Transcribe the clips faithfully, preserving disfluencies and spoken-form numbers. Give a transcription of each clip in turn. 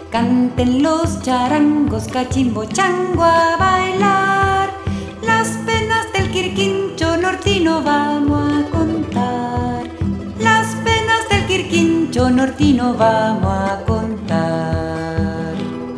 Canten los charangos, cachimbo, chango a bailar. Las penas del Quirquincho nortino vamos a contar. Las penas del Quirquincho nortino vamos a contar.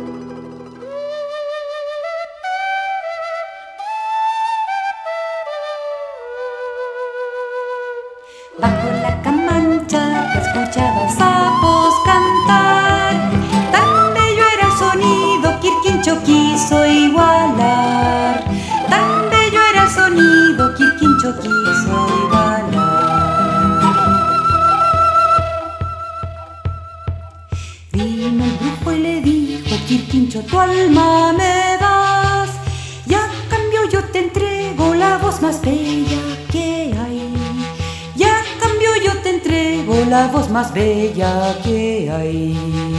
Bajo la camancha que escuchaba sapos cantar, tan bello era el sonido, Quirquincho quiso igualar. Tan bello era el sonido, Quirquincho quiso igualar. Vino el brujo y le dijo: Quirquincho, tu alma me das, y a cambio yo te entrego la voz más bella que hay. La voz más bella que hay.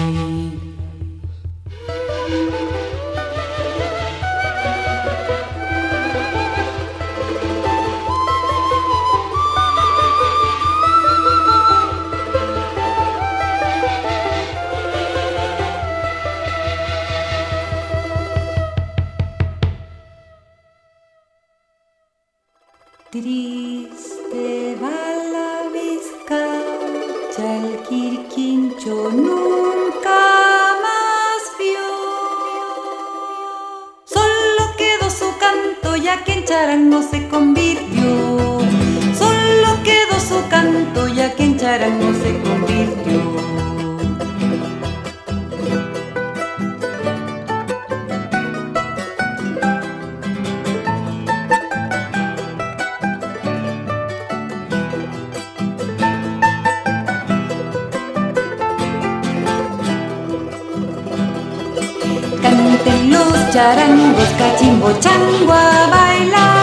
Triste va la vizcacha, el Quirquincho nunca más vio. Solo quedó su canto, ya que en charango se convirtió. Solo quedó su canto, ya que en charango se convirtió. Canten los charangos, cachimbo, chango a bailar.